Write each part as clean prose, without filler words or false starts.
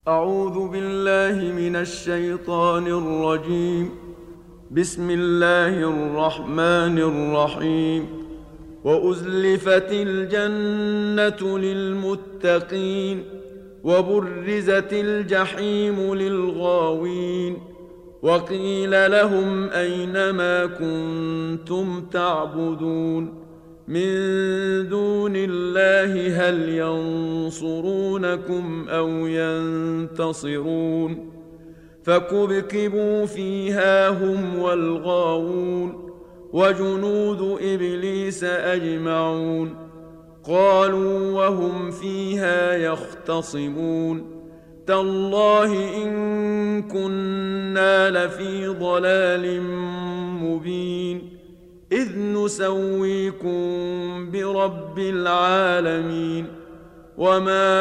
أعوذ بالله من الشيطان الرجيم. بسم الله الرحمن الرحيم. وأزلفت الجنة للمتقين وبرزت الجحيم للغاوين وقيل لهم أين ما كنتم تعبدون من دون الله هل ينصرونكم أو ينتصرون فكبكبوا فيها هم والغاوون وجنود إبليس أجمعون قالوا وهم فيها يختصمون تالله إن كنا لفي ضلال مبين إذ نسويكم برب العالمين وما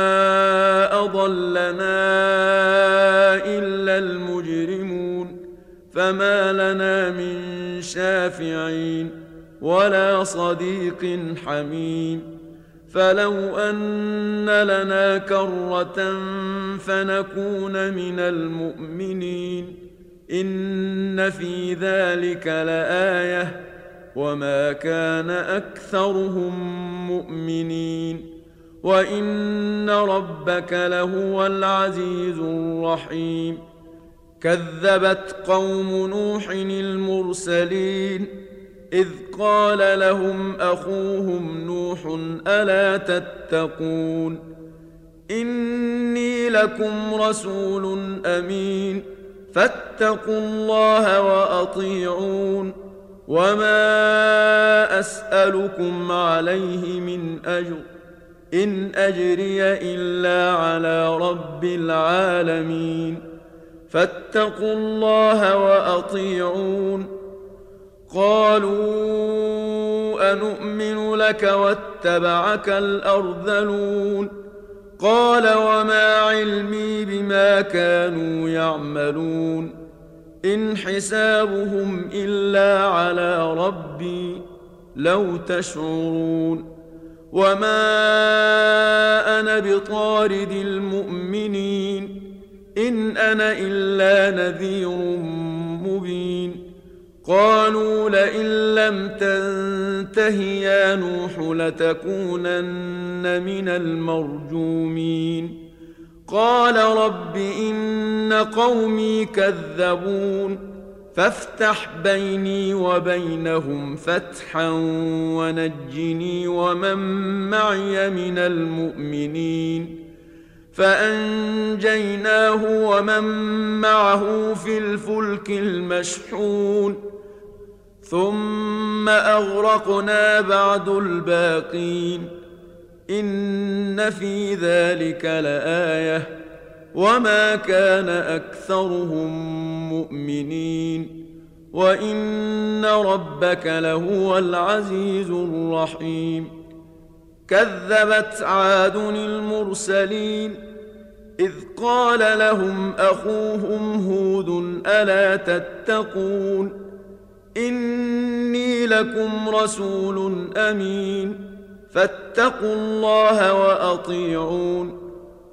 أضلنا إلا المجرمون فما لنا من شافعين ولا صديق حميم فلو أن لنا كرة فنكون من المؤمنين إن في ذلك لآية وما كان أكثرهم مؤمنين وإن ربك لهو العزيز الرحيم كذبت قوم نوح المرسلين إذ قال لهم أخوهم نوح ألا تتقون إني لكم رسول أمين فاتقوا الله وأطيعون وما أسألكم عليه من أجر إن أجري إلا على رب العالمين فاتقوا الله وأطيعون قالوا أنؤمن لك واتبعك الأرذلون قال وما علمي بما كانوا يعملون إن حسابهم إلا على ربي لو تشعرون وما أنا بطارد المؤمنين إن أنا إلا نذير مبين قالوا لئن لم تنته يا نوح لتكونن من المرجومين قال رب إن قومي كذبون فافتح بيني وبينهم فتحا ونجني ومن معي من المؤمنين فأنجيناه ومن معه في الفلك المشحون ثم أغرقنا بعد الباقين إن في ذلك لآية وما كان أكثرهم مؤمنين وإن ربك لهو العزيز الرحيم كذبت عاد المرسلين إذ قال لهم أخوهم هود ألا تتقون إني لكم رسول أمين فاتقوا الله وأطيعون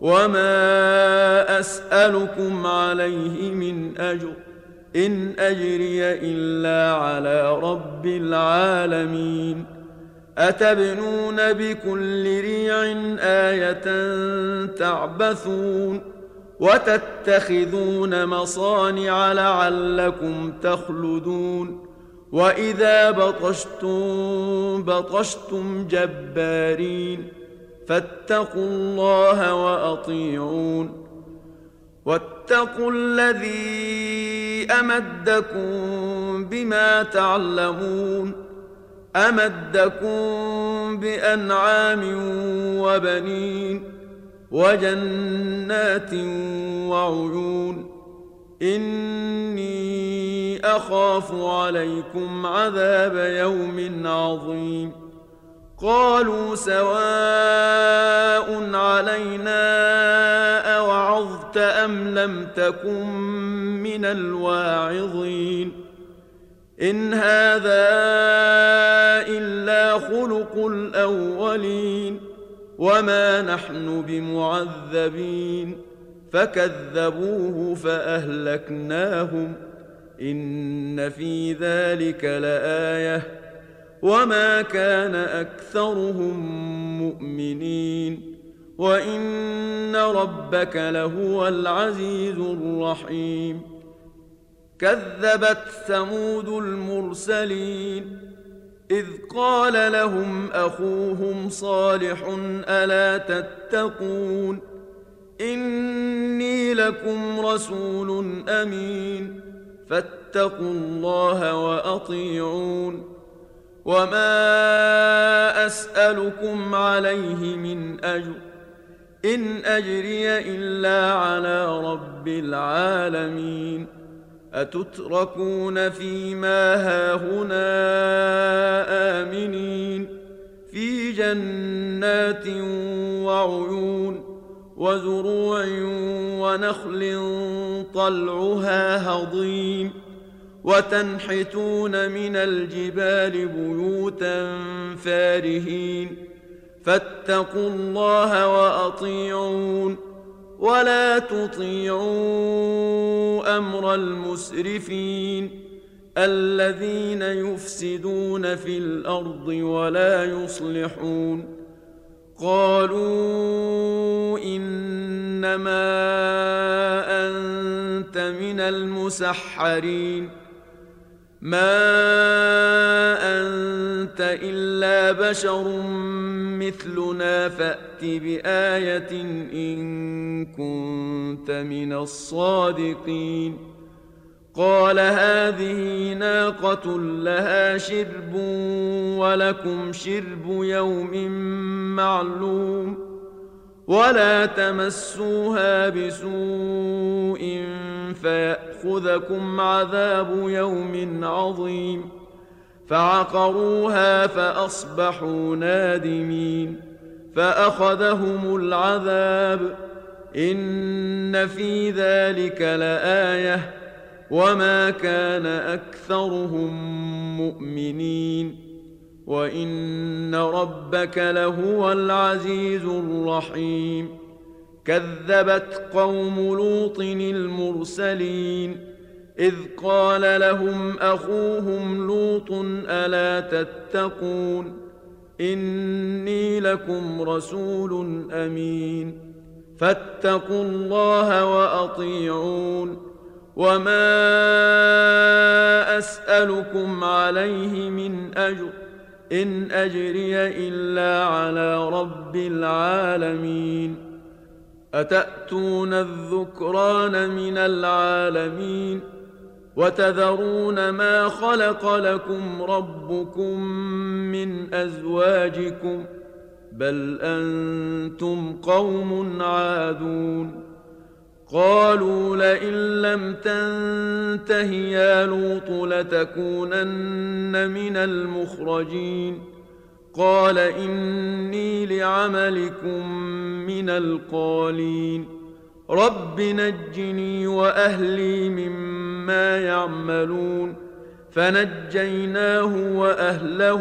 وما أسألكم عليه من أجر إن أجري إلا على رب العالمين أتبنون بكل ريع آية تعبثون وتتخذون مصانع لعلكم تخلدون وإذا بطشتم بطشتم جبارين فاتقوا الله وأطيعون واتقوا الذي أمدكم بما تعلمون أمدكم بأنعام وبنين وجنات وعيون إني أخاف عليكم عذاب يوم عظيم قالوا سواء علينا أوعظت أم لم تكن من الواعظين إن هذا إلا خلق الأولين وما نحن بمعذبين فكذبوه فأهلكناهم إن في ذلك لآية وما كان أكثرهم مؤمنين وإن ربك لهو العزيز الرحيم. كذبت ثمود المرسلين إذ قال لهم أخوهم صالح ألا تتقون إني لكم رسول أمين فاتقوا الله وأطيعون وما أسألكم عليه من أجر إن أجري إلا على رب العالمين أتتركون فيما هاهنا آمنين في جنات وعيون وزروع ونخل طلعها هضيم وتنحتون من الجبال بيوتا فارهين فاتقوا الله وأطيعون ولا تطيعوا أمر المسرفين الذين يفسدون في الأرض ولا يصلحون. قالوا إنما أنت من المسحرين ما أنت إلا بشر مثلنا فأت بآية إن كنت من الصادقين. قال هذه ناقة لها شرب ولكم شرب يوم معلوم ولا تمسوها بسوء فيأخذكم عذاب يوم عظيم. فعقروها فأصبحوا نادمين فأخذهم العذاب إن في ذلك لآية وما كان أكثرهم مؤمنين وإن ربك لهو العزيز الرحيم. كذبت قوم لوط المرسلين إذ قال لهم أخوهم لوط ألا تتقون إني لكم رسول أمين فاتقوا الله وأطيعون وما أسألكم عليه من أجر إن أجري إلا على رب العالمين. أتأتون الذكران من العالمين وتذرون ما خلق لكم ربكم من أزواجكم بل أنتم قوم عادون. قالوا لئن لم تنته يا لوط لتكونن من المخرجين. قال إني لعملكم من القالين رب نجني وأهلي مما يعملون. فنجيناه وأهله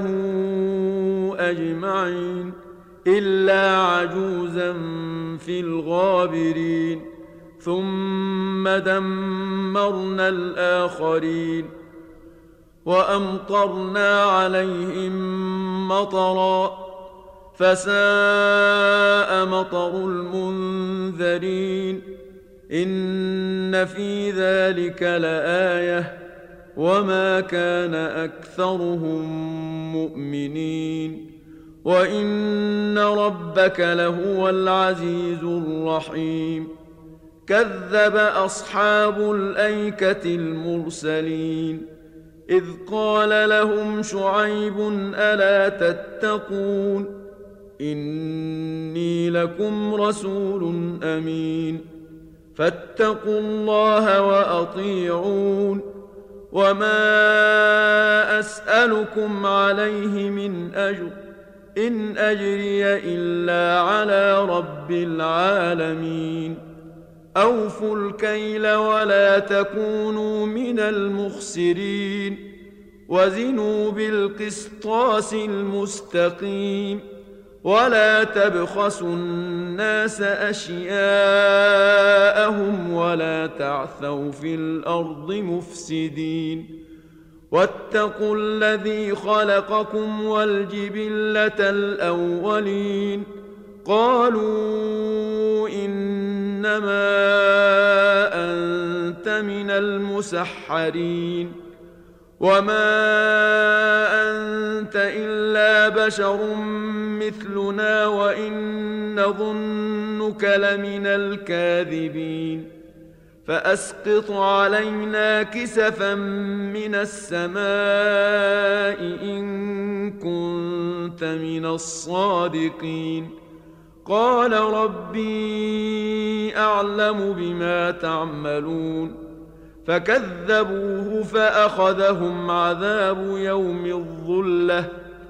أجمعين إلا عجوزا في الغابرين ثم دمرنا الآخرين وأمطرنا عليهم مطرا فساء مطر المنذرين. إن في ذلك لآية وما كان أكثرهم مؤمنين وإن ربك لهو العزيز الرحيم. كذب أصحاب الأيكة المرسلين إذ قال لهم شعيب ألا تتقون إني لكم رسول أمين فاتقوا الله وأطيعون وما أسألكم عليه من أجر إن أجري إلا على رب العالمين. أوفوا الكيل ولا تكونوا من المخسرين وزنوا بالقسطاس المستقيم ولا تبخسوا الناس أشياءهم تعثوا في الأرض مفسدين واتقوا الذي خلقكم والجبلة الأولين قالوا إنما أنت من المسحرين وما أنت إلا بشر مثلنا وإن نظنك لمن الكاذبين فأسقط علينا كسفا من السماء إن كنت من الصادقين قال ربي أعلم بما تعملون فكذبوه فأخذهم عذاب يوم الظلة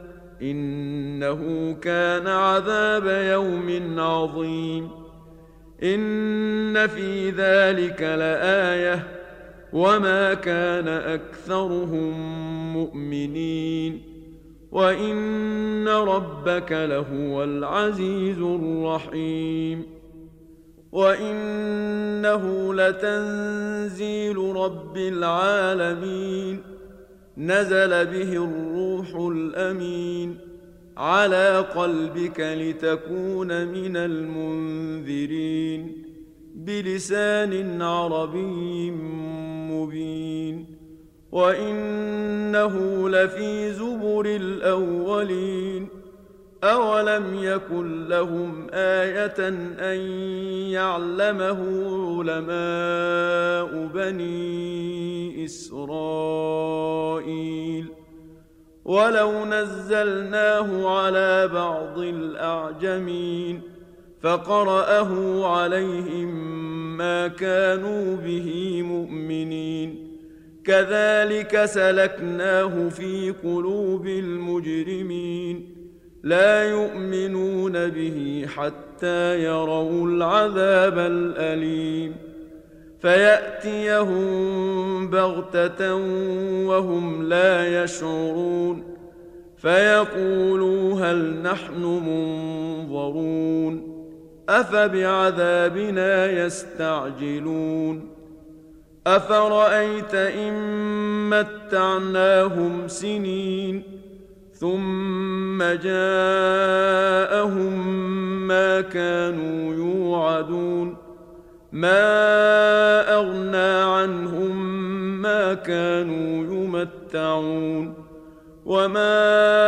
إنه كان عذاب يوم عظيم إن في ذلك لآية وما كان أكثرهم مؤمنين وإن ربك لهو العزيز الرحيم وإنه لتنزيل رب العالمين نزل به الروح الأمين على قلبك لتكون من المنذرين بلسان عربي مبين وإنه لفي زبر الأولين أولم يكن لهم آية أن يعلمه علماء بني إسرائيل ولو نزلناه على بعض الأعجمين فقرأه عليهم ما كانوا به مؤمنين كذلك سلكناه في قلوب المجرمين لا يؤمنون به حتى يروا العذاب الأليم فيأتيهم بغتة وهم لا يشعرون فيقولوا هل نحن منظرون أفبعذابنا يستعجلون أفرأيت إن متعناهم سنين ثم جاءهم ما كانوا يوعدون ما أغنى عنهم ما كانوا يمتعون وما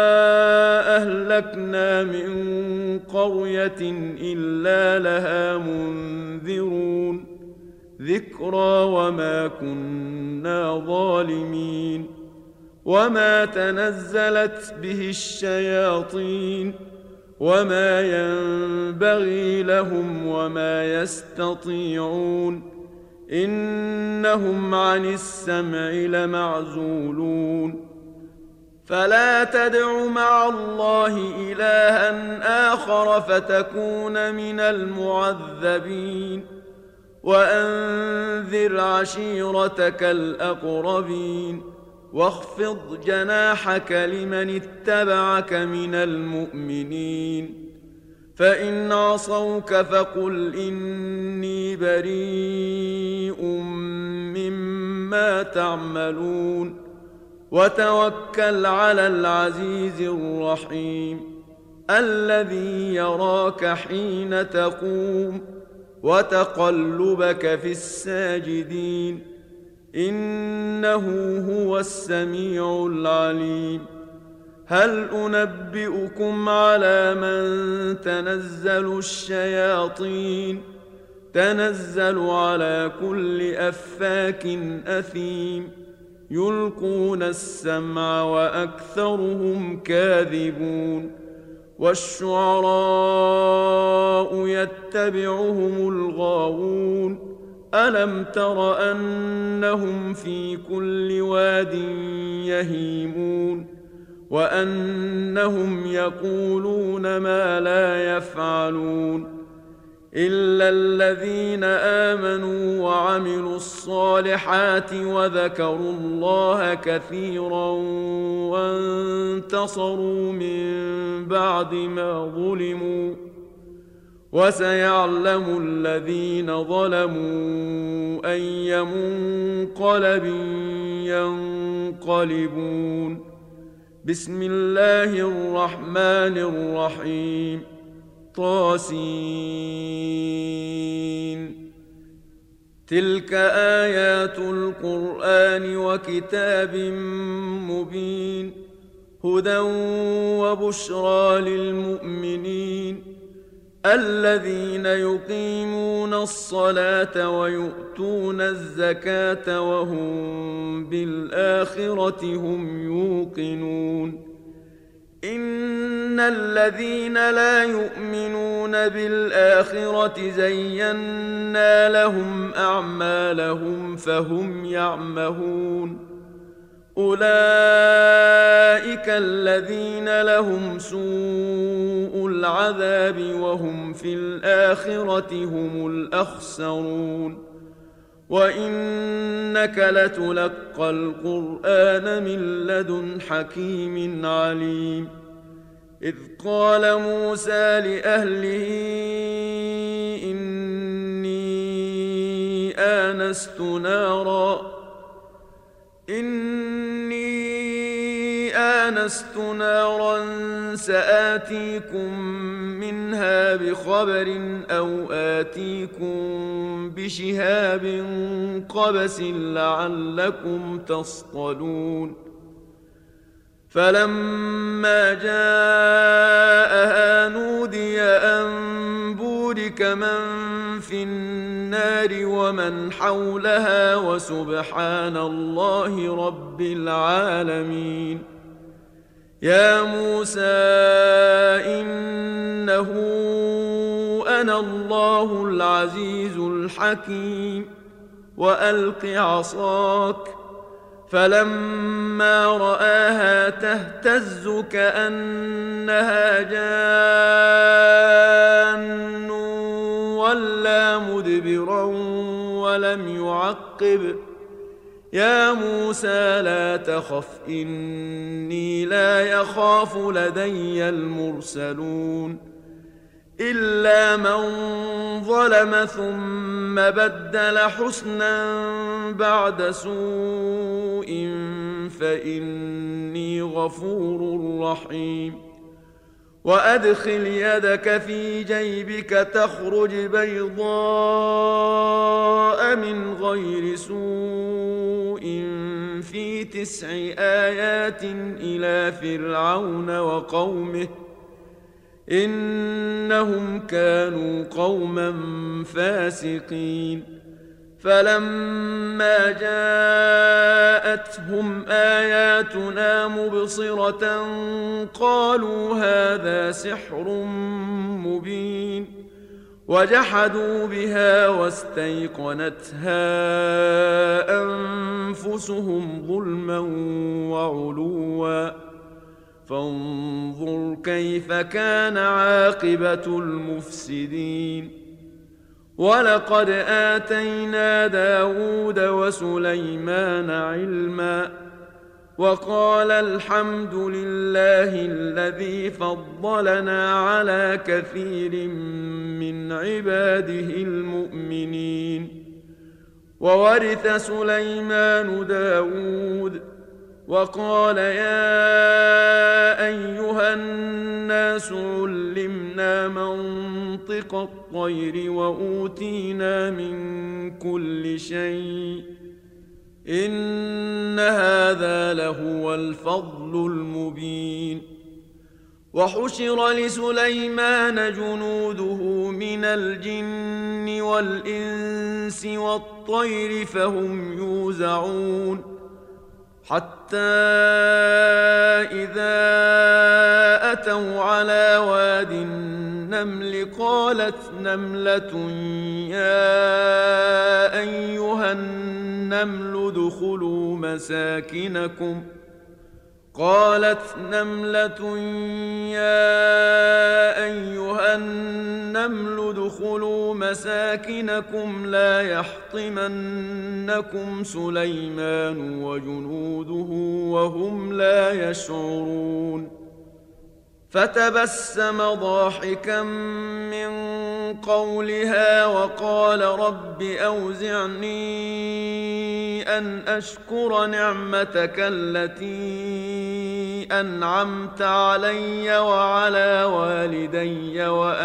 أهلكنا من قرية إلا لها منذرون ذكرى وما كنا ظالمين وما تنزلت به الشياطين وما ينبغي لهم وما يستطيعون إنهم عن السمع لمعزولون فلا تدع مع الله إلها آخر فتكون من المعذبين وأنذر عشيرتك الأقربين واخفض جناحك لمن اتبعك من المؤمنين فإن عصوك فقل إني بريء مما تعملون وتوكل على العزيز الرحيم الذي يراك حين تقوم وتقلبك في الساجدين إنه هو السميع العليم هل أنبئكم على من تنزل الشياطين تنزل على كل أفاك أثيم يلقون السمع وأكثرهم كاذبون والشعراء يتبعهم الغاوون ألم تر أنهم في كل واد يهيمون وأنهم يقولون ما لا يفعلون إلا الذين آمنوا وعملوا الصالحات وذكروا الله كثيرا وانتصروا من بعد ما ظلموا وسيعلم الذين ظلموا أي منقلب ينقلبون. بسم الله الرحمن الرحيم. طاسين. تلك آيات القرآن وكتاب مبين، هدى وبشرى للمؤمنين الذين يقيمون الصلاة ويؤتون الزكاة وهم بالآخرة هم يوقنون. إن الذين لا يؤمنون بالآخرة زينا لهم أعمالهم فهم يعمهون. أولئك الذين لهم سوء العذاب وهم في الآخرة هم الأخسرون. وإنك لتلقى القرآن من لدن حكيم عليم. إذ قال موسى لأهله إني آنست نارا سآتيكم منها بخبر أو آتيكم بشهاب قبس لعلكم تصطلون. فلما جاءها نودي أن بورك من في النار ومن حولها وسبحان الله رب العالمين. يا موسى إنه أنا الله العزيز الحكيم وألق عصاك. فلما رآها تهتز كأنها جان ولا مدبرا ولم يعقب. يا موسى لا تخف إني لا يخاف لدي المرسلون. إلا من ظلم ثم بدل حسنا بعد سوء فإني غفور رحيم. وأدخل يدك في جيبك تخرج بيضاء من غير سوء في 9 آيات إلى فرعون وقومه إنهم كانوا قوما فاسقين. فلما جاءتهم آياتنا مبصرة قالوا هذا سحر مبين، وجحدوا بها واستيقنتها أنفسهم ظلما وعلوا. فانظر كيف كان عاقبة المفسدين. ولقد آتينا داود وسليمان علما وقال الحمد لله الذي فضلنا على كثير من عباده المؤمنين. وورث سليمان داود وقال يا أيها الناس علمنا منطق الطير وأوتينا من كل شيء إن هذا لهو الفضل المبين. وحشر لسليمان جنوده من الجن والإنس والطير فهم يوزعون. حتى إذا أتوا على واد النمل قالت نملة يا أيها النمل ادخلوا مساكنكم لا يحطمنكم سليمان وجنوده وهم لا يشعرون. فتبسم ضاحكا من قولها وقال رب أوزعني أن أشكر نعمتك التي أنعمت علي وعلى والدي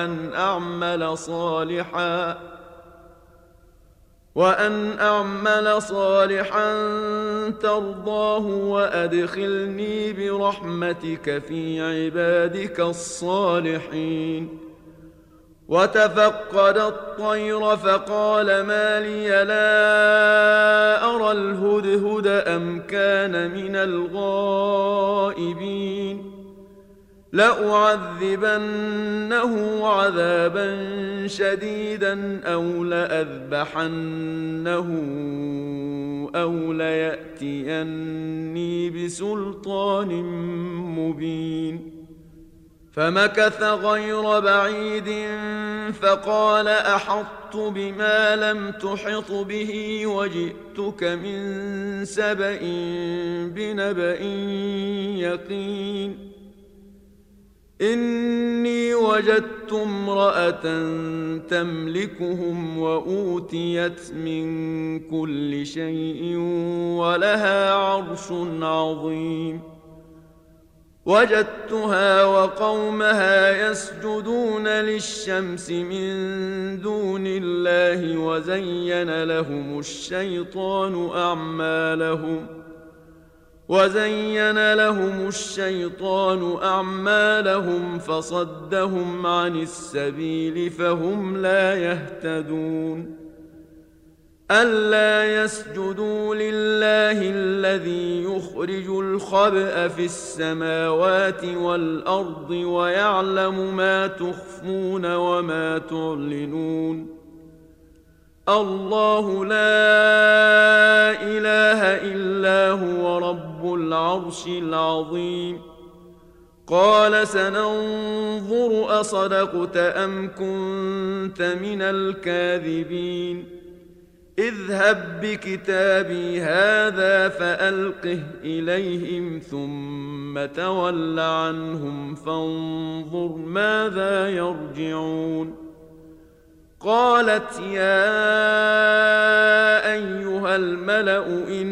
وأن أعمل صالحا ترضاه وأدخلني برحمتك في عبادك الصالحين. وتفقد الطير فقال ما لي لا أرى الهدهد أم كان من الغائبين لأعذبنه عذابا شديدا أو لأذبحنه أو ليأتيني بسلطان مبين. فمكث غير بعيد فقال أحطت بما لم تحط به وجئتك من سبأ بنبأ يقين. إني وجدت امرأة تملكهم وأوتيت من كل شيء ولها عرش عظيم. وجدتها وقومها يسجدون للشمس من دون الله وزين لهم الشيطان أعمالهم فصدهم عن السبيل فهم لا يهتدون. ألا يسجدوا لله الذي يخرج الخبأ في السماوات والأرض ويعلم ما تخفون وما تعلنون. الله لا إله إلا هو رب العرش العظيم. قال سننظر أصدقت أم كنت من الكاذبين. اذهب بكتابي هذا فألقه إليهم ثم تول عنهم فانظر ماذا يرجعون. قالت يا أيها الملأ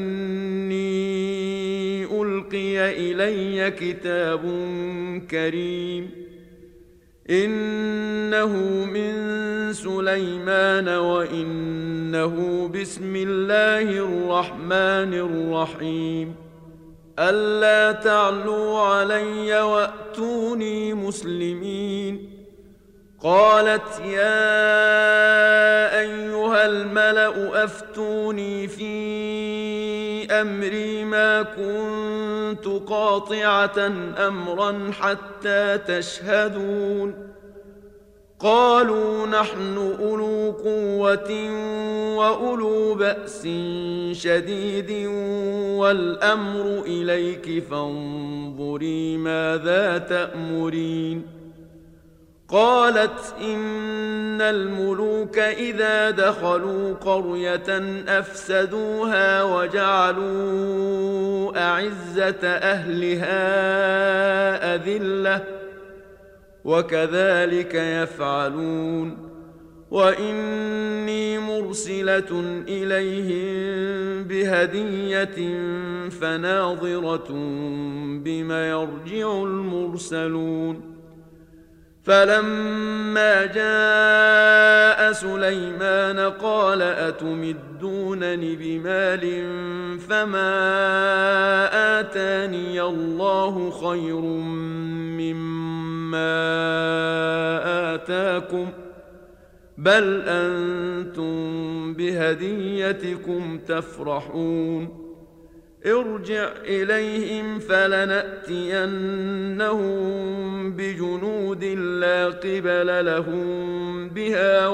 إني ألقي إلي كتاب كريم إنه من سليمان وإنه بسم الله الرحمن الرحيم. ألا تعلوا علي وأتوني مسلمين. قالت يا أيها الملأ أفتوني في أمري ما كنت قاطعة أمرا حتى تشهدون. قالوا نحن أولو قوة وأولو بأس شديد والأمر إليك فانظري ماذا تأمرين. قالت إن الملوك إذا دخلوا قرية أفسدوها وجعلوا أعزة أهلها أذلة وكذلك يفعلون. وإني مرسلة إليهم بهدية فناظرة بما يرجع المرسلون. فلما جاء سليمان قال أتمدونني بمال فما آتاني الله خير مما آتاكم بل أنتم بهديتكم تفرحون. ارجع إليهم فلنأتينهم بجنود لا قبل لهم بها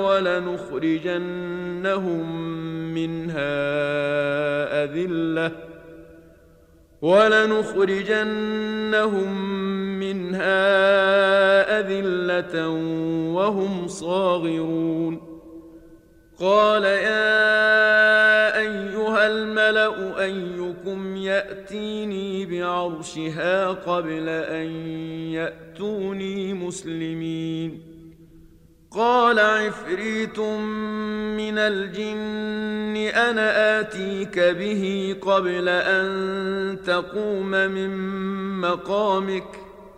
ولنخرجنهم منها أذلة وهم صاغرون. قال يا أيها الملأ أيكم يأتيني بعرشها قبل أن يأتوني مسلمين. قال عفريت من الجن أنا آتيك به قبل أن تقوم من مقامك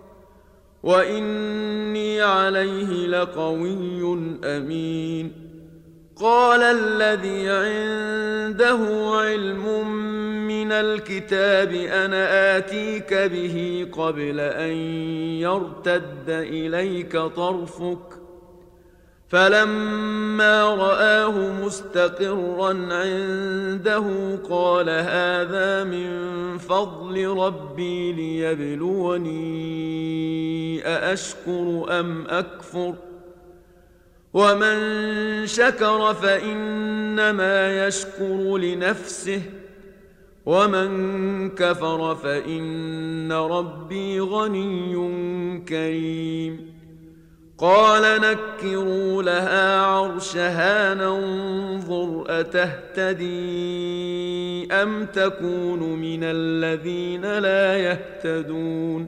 وإني عليه لقوي أمين. قال الذي عنده علم من الكتاب أنا آتيك به قبل أن يرتد إليك طرفك فلما رآه مستقرا عنده قال هذا من فضل ربي ليبلوني أأشكر أم أكفر ومن شكر فإنما يشكر لنفسه ومن كفر فإن ربي غني كريم. قال نكروا لها عرشها ننظر أتهتدي أم تكون من الذين لا يهتدون.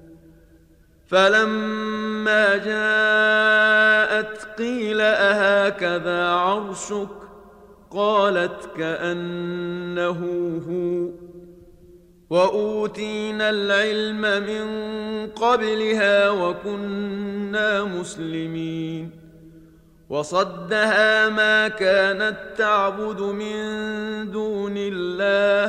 فلما جاءت قيل أهكذا عرشك قالت كأنه هو وأوتينا العلم من قبلها وكنا مسلمين. وصدها ما كانت تعبد من دون الله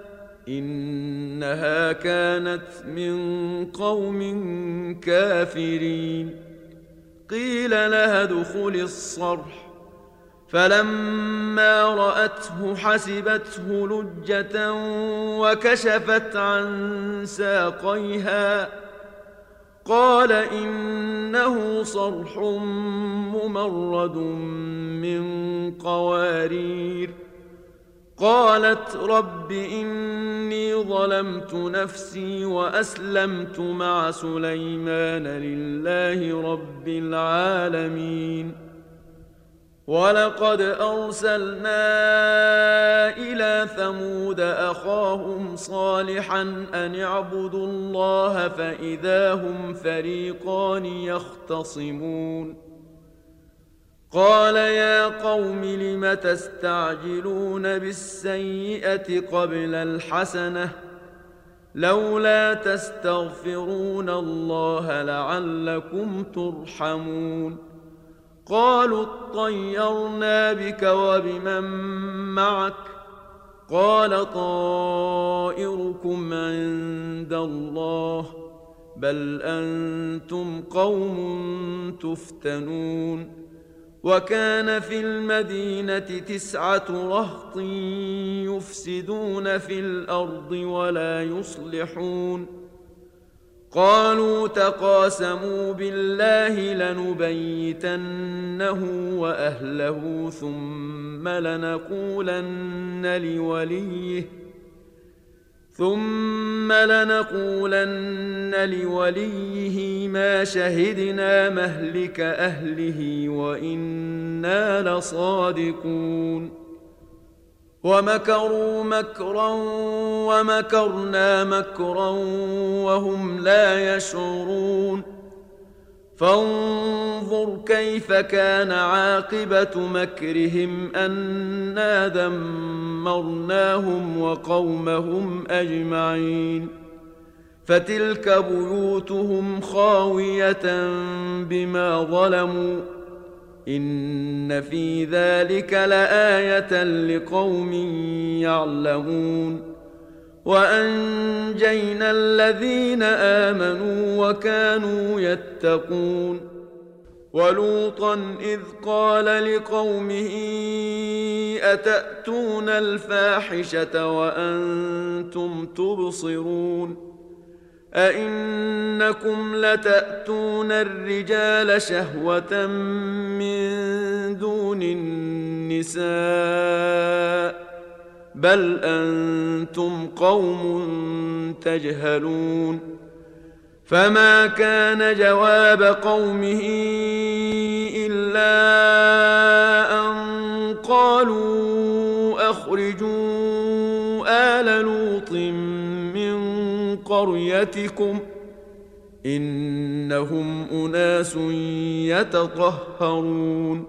إنها كانت من قوم كافرين. قيل لها ادخل الصرح فلما رأته حسبته لجة وكشفت عن ساقيها قال إنه صرح ممرد من قوارير. قالت رب إني ظلمت نفسي وأسلمت مع سليمان لله رب العالمين. ولقد أرسلنا إلى ثمود أخاهم صالحا أن اعبدوا الله فإذا هم فريقان يختصمون. قال يا قوم لم تستعجلون بالسيئة قبل الحسنة لولا تستغفرون الله لعلكم ترحمون. قالوا اطيرنا بك وبمن معك قال طائركم عند الله بل أنتم قوم تفتنون. وكان في المدينة 9 رهط يفسدون في الأرض ولا يصلحون. قالوا تقاسموا بالله لنبيتنه وأهله ثم لنقولن لوليه ما شهدنا مهلك أهله وإنا لصادقون. ومكروا مكرا ومكرنا مكرا وهم لا يشعرون. فانظر كيف كان عاقبة مكرهم أنا دمرناهم وقومهم أجمعين. فتلك بيوتهم خاوية بما ظلموا إن في ذلك لآية لقوم يعلمون. وأنجينا الذين آمنوا وكانوا يتقون. ولوطا إذ قال لقومه أتأتون الفاحشة وأنتم تبصرون أئنكم لتأتون الرجال شهوة من دون النساء بل أنتم قوم تجهلون. فما كان جواب قومه إلا أن قالوا أخرجوا آل لوط من قريتكم إنهم أناس يتطهرون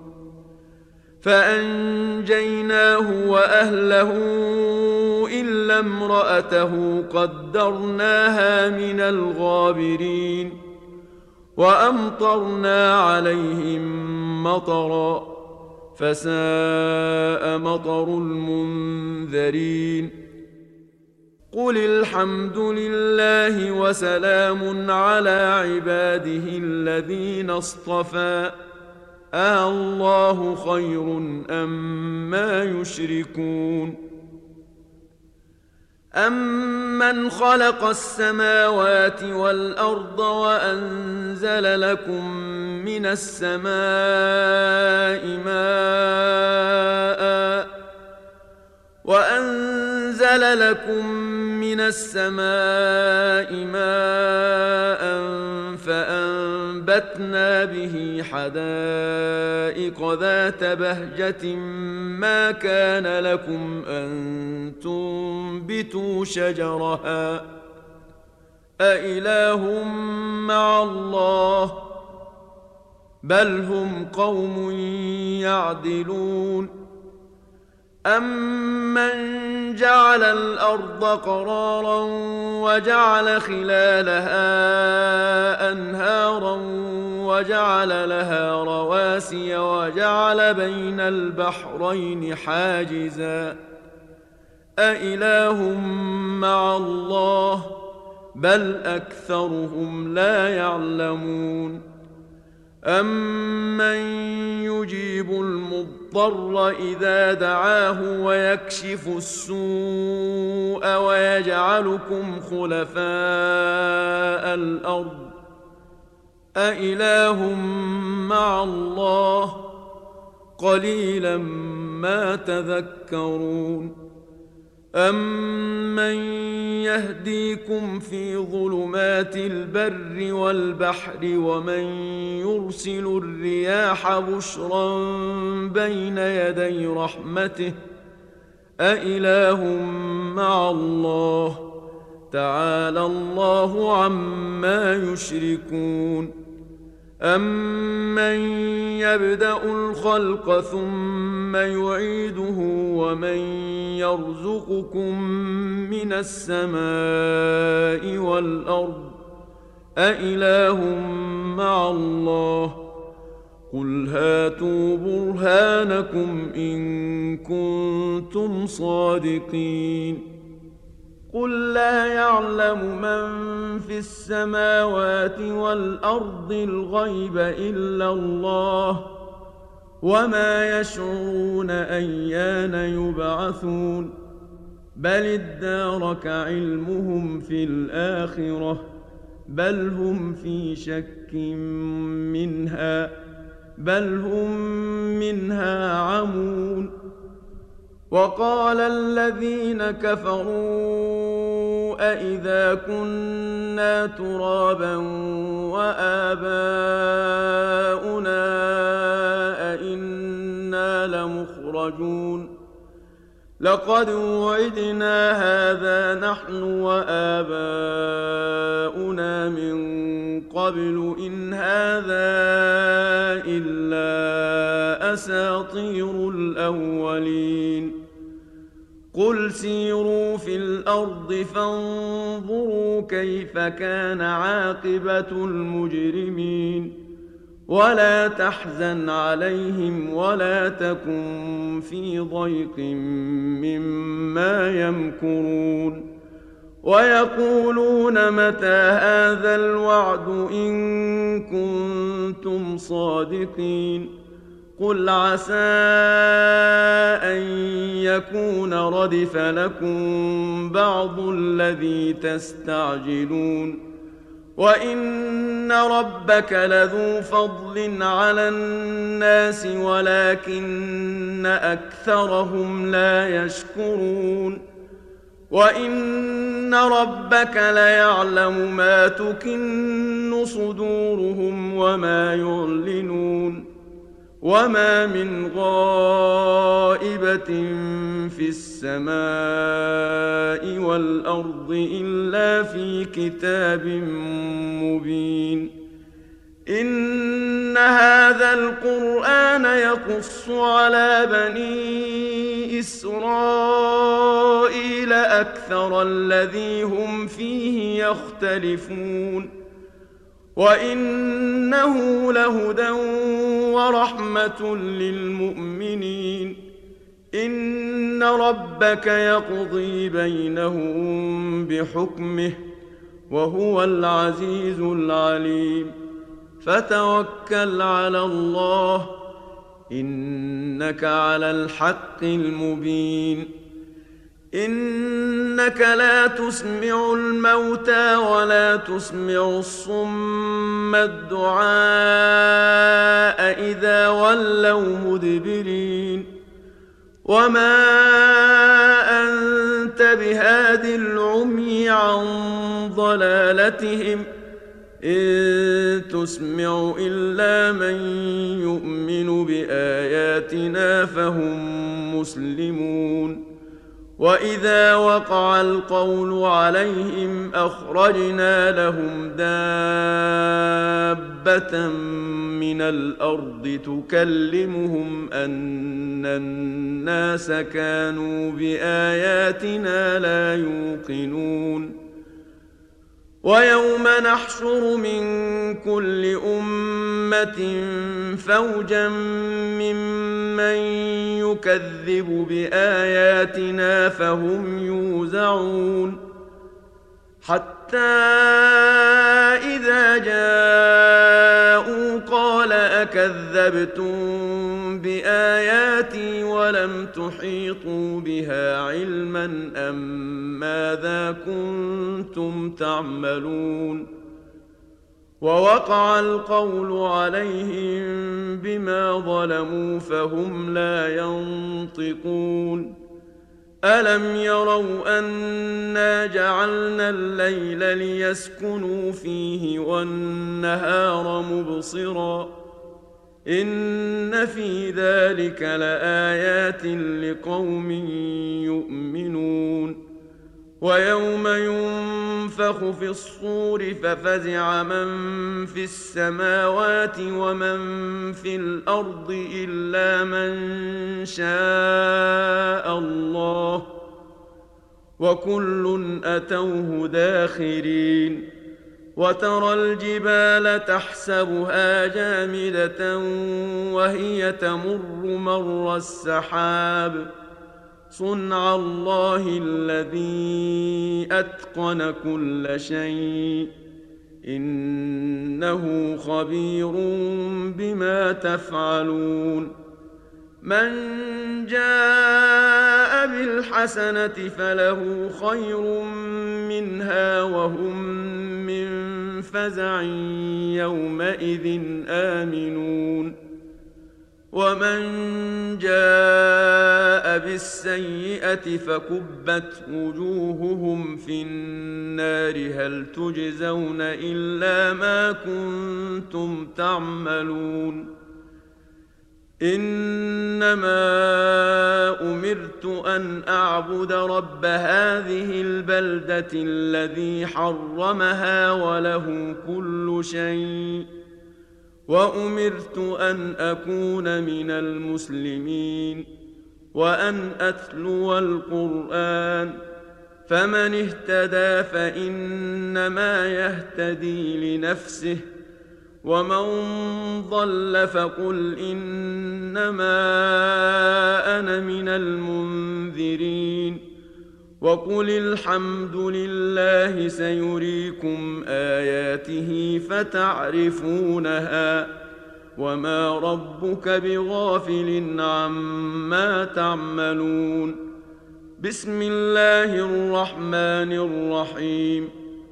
فأنجيناه وأهله إلا امرأته قدرناها من الغابرين وأمطرنا عليهم مطرا فساء مطر المنذرين قل الحمد لله وسلام على عباده الذين اصطفى الله خير أما يشركون أمن خلق السماوات والأرض وأنزل لكم من السماء ماء فأنبتنا به حدائق ذات بهجة ما كان لكم أن تنبتوا شجرها أإله مع الله بل هم قوم يعدلون أمن جعل الأرض قرارا وجعل خلالها أنهارا وجعل لها رواسي وجعل بين البحرين حاجزا أإله مع الله بل أكثرهم لا يعلمون أمن يجيب المضطر إذا دعاه ويكشف السوء ويجعلكم خلفاء الأرض أإله مع الله قليلا ما تذكرون أمن يهديكم في ظلمات البر والبحر ومن يرسل الرياح بشرا بين يدي رحمته أإله مع الله تعالى الله عما يشركون أمن يبدأ الخلق ثم يعيده ومن يرزقكم من السماء والأرض أإله مع الله قل هاتوا برهانكم إن كنتم صادقين قل لا يعلم من في السماوات والأرض الغيب إلا الله وما يشعرون أيان يبعثون بل ادارك علمهم في الآخرة بل هم في شك منها بل هم منها عمون وقال الذين كفروا أإذا كنا ترابا وآباؤنا أإنا لمخرجون لقد وعدنا هذا نحن وآباؤنا من قبل إن هذا إلا أساطير الأولين قل سيروا في الأرض فانظروا كيف كان عاقبة المجرمين ولا تحزن عليهم ولا تكن في ضيق مما يمكرون ويقولون متى هذا الوعد إن كنتم صادقين قل عسى أن يكون ردف لكم بعض الذي تستعجلون وإن ربك لذو فضل على الناس ولكن أكثرهم لا يشكرون وإن ربك ليعلم ما تكن صدورهم وما يعلنون وما من غائبة في السماء والأرض إلا في كتاب مبين. إن هذا القرآن يقص على بني إسرائيل أكثر الذي هم فيه يختلفون، وإنه لهدى ورحمة للمؤمنين. إن ربك يقضي بينهم بحكمه وهو العزيز العليم. فتوكل على الله إنك على الحق المبين. إنك لا تسمع الموتى ولا تسمع الصم الدعاء إذا ولوا مدبرين. وما أنت بهاد العمي عن ضلالتهم إن تسمع إلا من يؤمن بآياتنا فهم مسلمون. وإذا وقع القول عليهم أخرجنا لهم دابة من الأرض تكلمهم أن الناس كانوا بآياتنا لا يوقنون. ويوم نحشر من كل أمة فوجا ممن يكذب بآياتنا فهم يوزعون، حتى إذا جاءوا قال أكذبتم بآياتي ولم تحيطوا بها علما أم ماذا كنتم تعملون. ووقع القول عليهم بما ظلموا فهم لا ينطقون. ألم يروا أنا جعلنا الليل ليسكنوا فيه والنهار مبصرا إن في ذلك لآيات لقوم يؤمنون. ويوم ينفخ في الصور ففزع من في السماوات ومن في الأرض إلا من شاء الله وكل أتوه داخرين. وترى الجبال تحسبها جامدة وهي تمر مر السحاب صنع الله الذي أتقن كل شيء إنه خبير بما تفعلون. من جاء بالحسنة فله خير منها وهم من فزع يومئذ آمنون. ومن جاء بالسيئة فكبت وجوههم في النار هل تجزون إلا ما كنتم تعملون. إنما أمرت أن أعبد رب هذه البلدة الذي حرمها وله كل شيء وأمرت أن أكون من المسلمين وأن أتلو القرآن فمن اهتدى فإنما يهتدي لنفسه ومن ضل فقل إنما أنا من المنذرين وقل الحمد لله سيريكم آياته فتعرفونها وما ربك بغافل عما تعملون. بسم الله الرحمن الرحيم.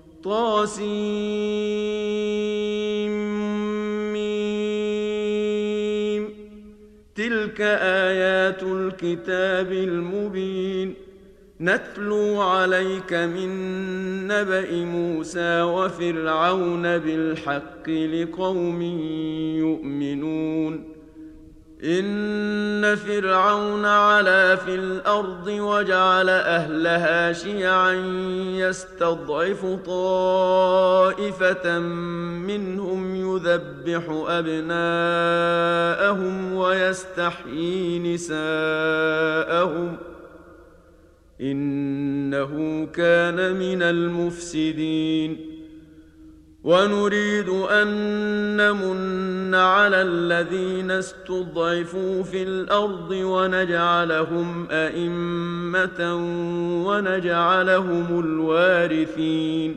طاسيم تلك آيات الكتاب المبين نتلو عليك من نبأ موسى وفرعون بالحق لقوم يؤمنون. إن فرعون علا في الأرض وجعل أهلها شيعا يستضعف طائفة منهم يذبح أبناءهم ويستحيي نساءهم إنه كان من المفسدين ونريد أن نمن على الذين استضعفوا في الأرض ونجعلهم أئمة ونجعلهم الوارثين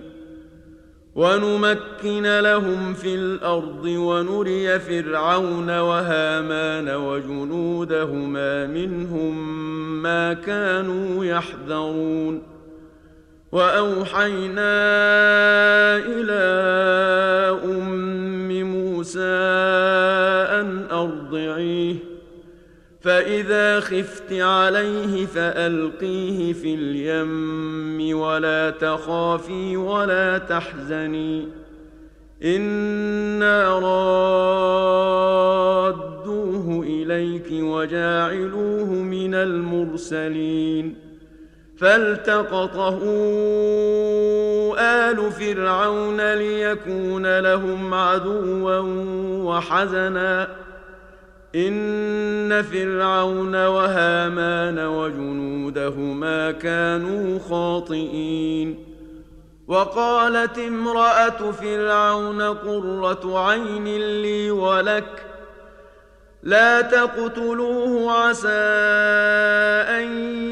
ونمكن لهم في الأرض ونري فرعون وهامان وجنودهما منهم ما كانوا يحذرون وأوحينا إلى أم موسى أن أرضعيه فإذا خفت عليه فألقيه في اليم ولا تخافي ولا تحزني إنا رادوه إليك وجاعلوه من المرسلين فالتقطه آل فرعون ليكون لهم عدوا وحزنا إن فرعون وهامان وجنودهما كانوا خاطئين وقالت امرأة فرعون قرة عين لي ولك لا تقتلوه عسى أن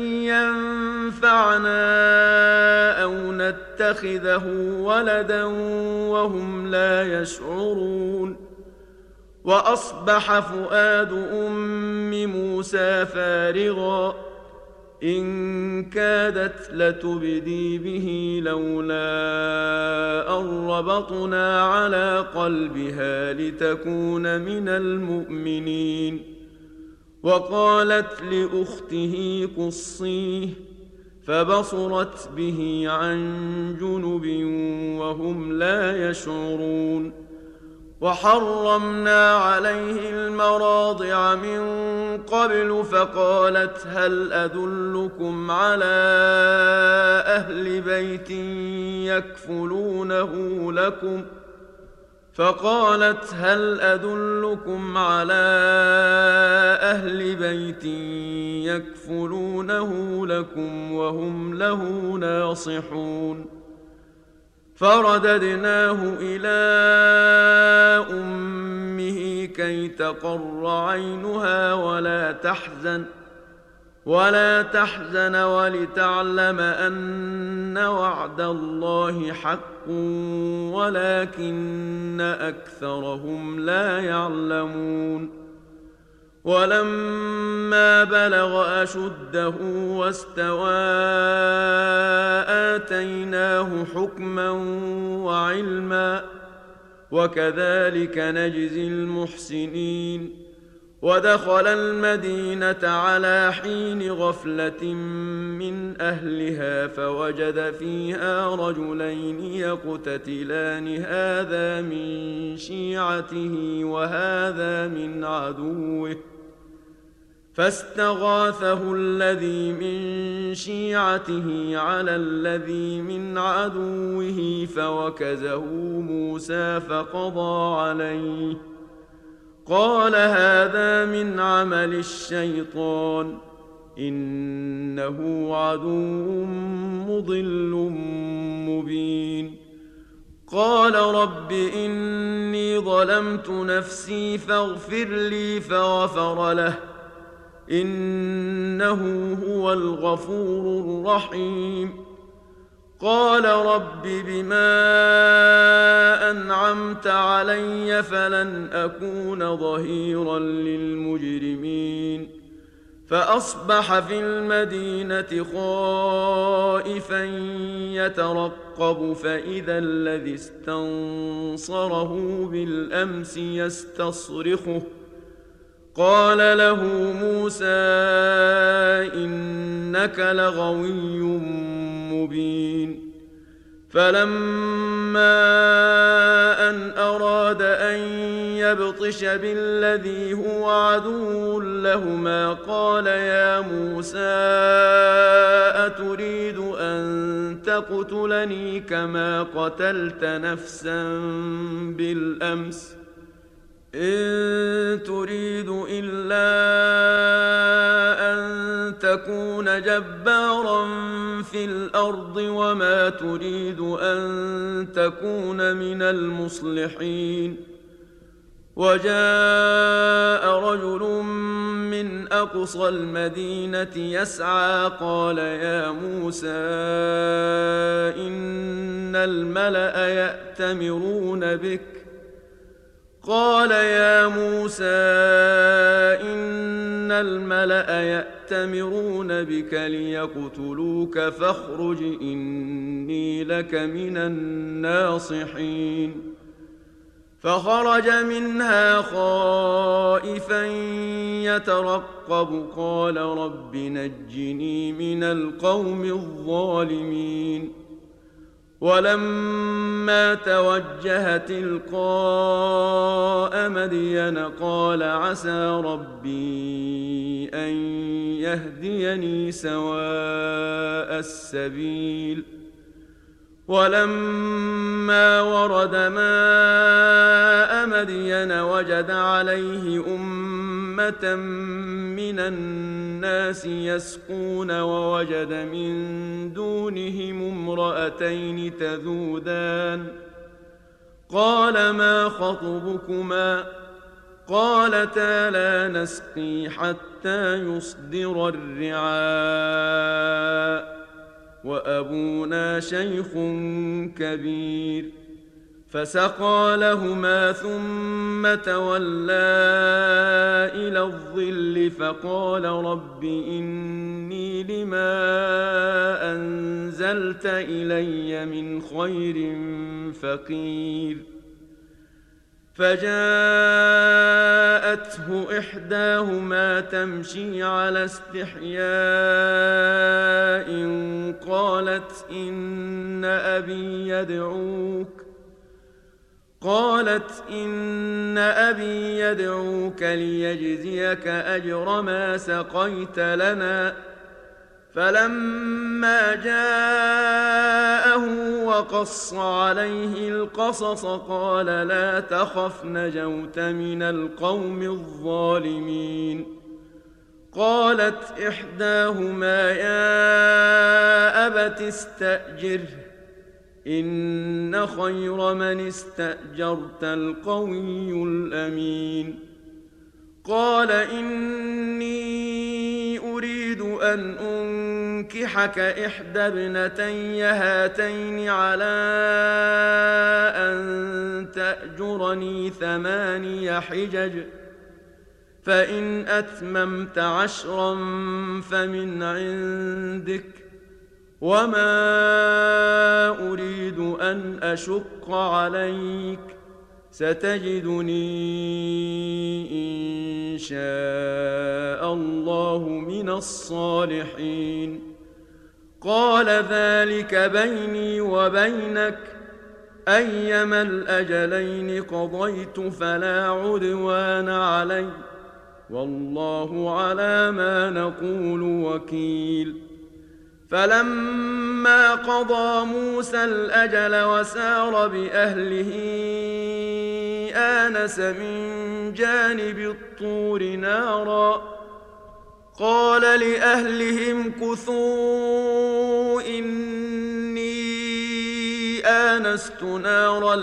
ينفعنا أو نتخذه ولدا وهم لا يشعرون وأصبح فؤاد أم موسى فارغا إن كادت لتبدي به لولا أن ربطنا على قلبها لتكون من المؤمنين وقالت لأخته قصيه فبصرت به عن جنب وهم لا يشعرون وحرمنا عليه المراضع من قبل فقالت هل أدلكم على أهل بيت يكفلونه لكم وهم له ناصحون فرددناه إلى أمه كي تقر عينها ولا تحزن ولتعلم أن وعد الله حق ولكن أكثرهم لا يعلمون ولما بلغ أشده واستوى آتيناه حكما وعلما وكذلك نجزي المحسنين ودخل المدينة على حين غفلة من أهلها فوجد فيها رجلين يقتتلان هذا من شيعته وهذا من عدوه فاستغاثه الذي من شيعته على الذي من عدوه فوكزه موسى فقضى عليه قال هذا من عمل الشيطان إنه عدو مضل مبين قال رب إني ظلمت نفسي فاغفر لي فغفر له إنه هو الغفور الرحيم قال رب بما أنعمت علي فلن أكون ظهيرا للمجرمين فأصبح في المدينة خائفا يترقب فإذا الذي استنصره بالأمس يستصرخه قال له موسى إنك لغوي مبين فلما أن أراد أن يبطش بالذي هو عدو لهما قال يا موسى أتريد أن تقتلني كما قتلت نفسا بالأمس إن تريد إلا أن تكون جبارا في الأرض وما تريد أن تكون من المصلحين وجاء رجل من أقصى المدينة يسعى قال يا موسى إن الملأ يأتمرون بك قال يا موسى إن الملأ يأتمرون بك ليقتلوك فاخرج إني لك من الناصحين فخرج منها خائفا يترقب قال رب نجني من القوم الظالمين ولما توجه تلقاء مدين قال عسى ربي أن يهديني سواء السبيل ولما ورد ماء مدين وجد عليه أمة من الناس يسقون ووجد من دونهم امرأتين تذودان قال ما خطبكما قالتا لا نسقي حتى يصدر الرعاء وأبونا شيخ كبير فسقى لهما ثم تولى إلى الظل فقال رب إني لما أنزلت إلي من خير فقير فجاءته إحداهما تمشي على استحياء قالت إن أبي يدعوك ليجزيك أجر ما سقيت لنا فلما جاءه وقص عليه القصص قال لا تخف نجوت من القوم الظالمين قالت إحداهما يا أبت استأجره إن خير من استأجرت القوي الأمين قال إني أريد أن أنكحك إحدى ابنتي هاتين على أن تأجرني 8 حجج فإن أتممت 10 فمن عندك وما أريد أن أشق عليك ستجدني إن شاء الله من الصالحين قال ذلك بيني وبينك أيما الأجلين قضيت فلا عدوان علي والله على ما نقول وكيل فلما قضى موسى الأجل وسار بأهله آنس من جانب الطور نارا قال لأهلهم كثوا إني آنست نارا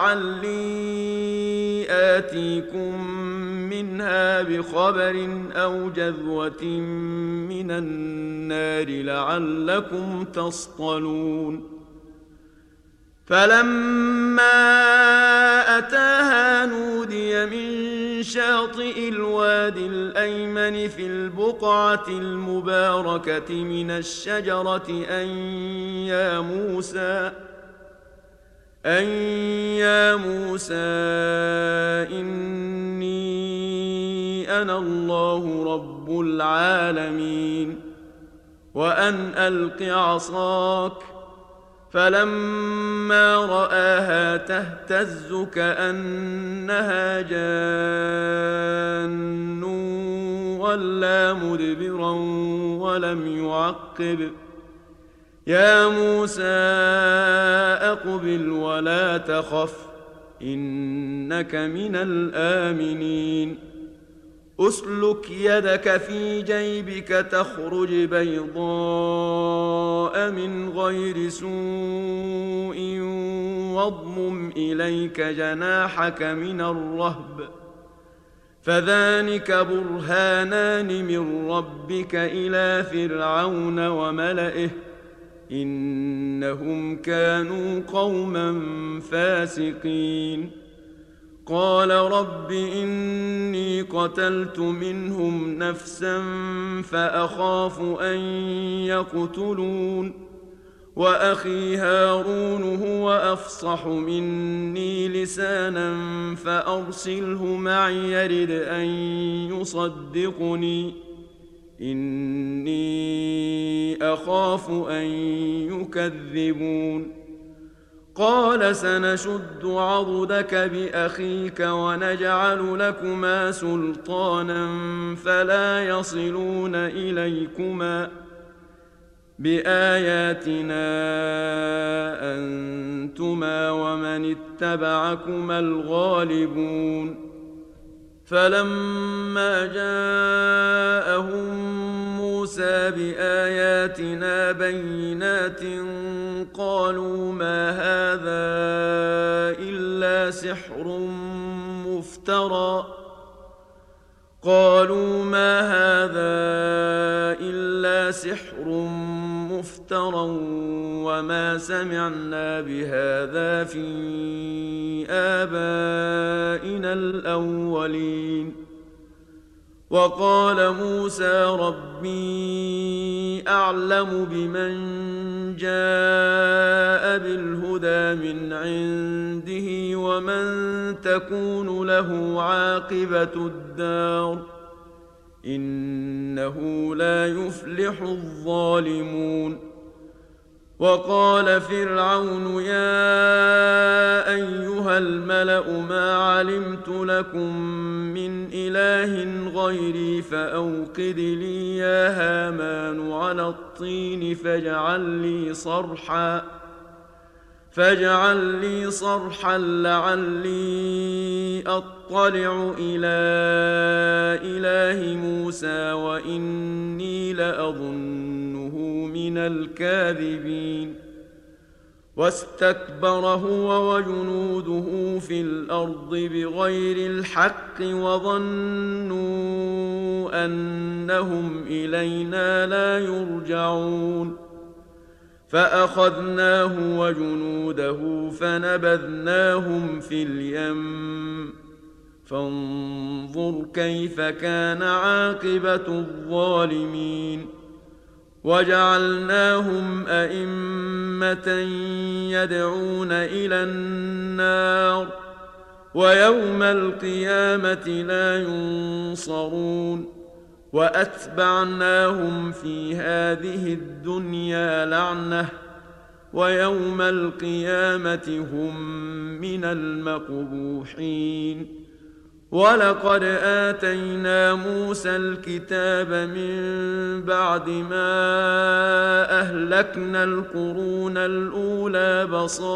لعلي آتيكم منها بخبر أو جذوة من النار لعلكم تصطلون فلما أتاها نودي من شاطئ الوادي الأيمن في البقعة المباركة من الشجرة أن يا موسى إني أنا الله رب العالمين وأن ألق عصاك فلما رآها تهتز كأنها جان ولا مدبرا ولم يعقب. يا موسى أقبل ولا تخف إنك من الآمنين. أسلك يدك في جيبك تخرج بيضاء من غير سوء واضمم إليك جناحك من الرهب فذلك برهانان من ربك إلى فرعون وملئه إنهم كانوا قوما فاسقين. قال رب إني قتلت منهم نفسا فأخاف أن يقتلون وأخي هارون هو أفصح مني لسانا فأرسله معي يرد أن يصدقني إني أخاف أن يكذبون. قال سنشد عضدك بأخيك ونجعل لكما سلطانا فلا يصلون إليكما بآياتنا أنتما ومن اتبعكما الغالبون. فلما جاءهم موسى بآياتنا بينات قالوا ما هذا إلا سحر مفترى وما سمعنا بهذا في آبائنا الأولين. وقال موسى ربي أعلم بمن جاء بالهدى من عنده ومن تكون له عاقبة الدار إنه لا يفلح الظالمون. وقال فرعون يا أيها الملأ ما علمت لكم من إله غيري فأوقد لي يا هامان على الطين فاجعل لي صرحا لعلي أطلع إلى إله موسى وإني لأظنه من الكاذبين. واستكبر هو وجنوده في الأرض بغير الحق وظنوا أنهم إلينا لا يرجعون. فأخذناه وجنوده فنبذناهم في اليم فانظر كيف كان عاقبة الظالمين. وجعلناهم أئمة يدعون إلى النار ويوم القيامة لا ينصرون. وأتبعناهم في هذه الدنيا لعنة ويوم القيامة هم من المقبوحين. ولقد آتينا موسى الكتاب من بعد ما أهلكنا القرون الأولى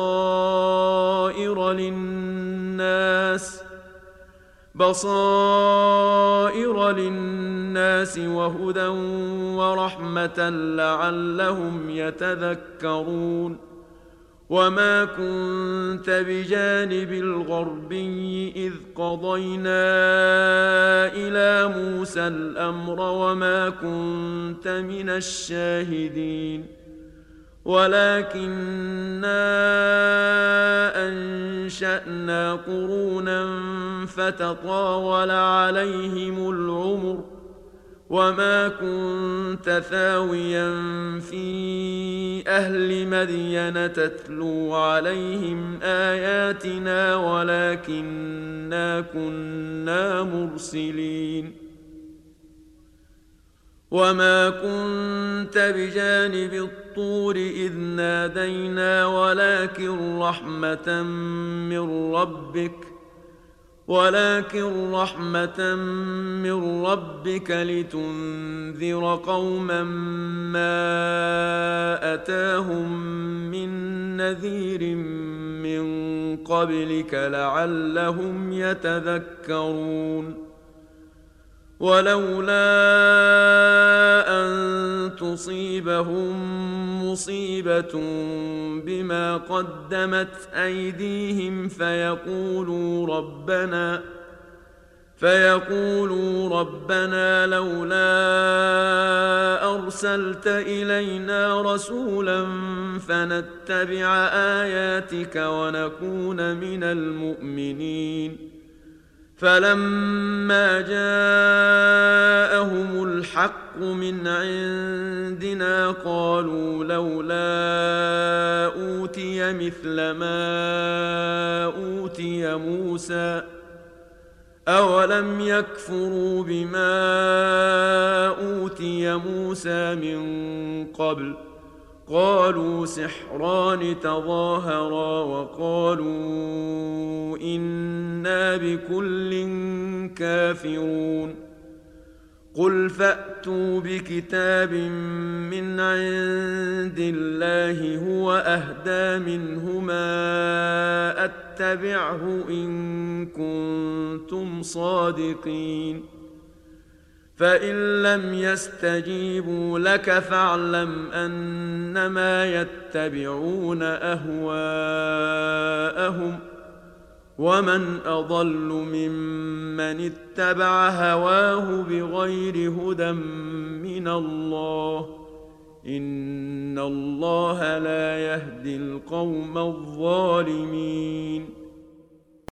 بصائر للناس وهدى ورحمة لعلهم يتذكرون. وما كنت بجانب الغربي إذ قضينا إلى موسى الأمر وما كنت من الشاهدين ولكننا أنشأنا قرونا فتطاول عليهم العمر وما كنت ثاويا في أهل مدين تتلو عليهم آياتنا ولكننا كنا مرسلين. وما كنت بجانب الطور إذ نادينا ولكن رحمة من ربك لتنذر قوما ما أتاهم من نذير من قبلك لعلهم يتذكرون ولولا أن تصيبهم مصيبة بما قدمت أيديهم فيقولوا ربنا لولا أرسلت إلينا رسولا فنتبع آياتك ونكون من المؤمنين فلما جاءهم الحق من عندنا قالوا لولا أوتي مثل ما أوتي موسى أولم يكفروا بما أوتي موسى من قبل قالوا سحران تظاهرا وقالوا إنا بكل كافرون قل فأتوا بكتاب من عند الله هو أهدى منهما أتبعه إن كنتم صادقين فإن لم يستجيبوا لك فاعلم أنما يتبعون أهواءهم ومن أضل ممن اتبع هواه بغير هدى من الله إن الله لا يهدي القوم الظالمين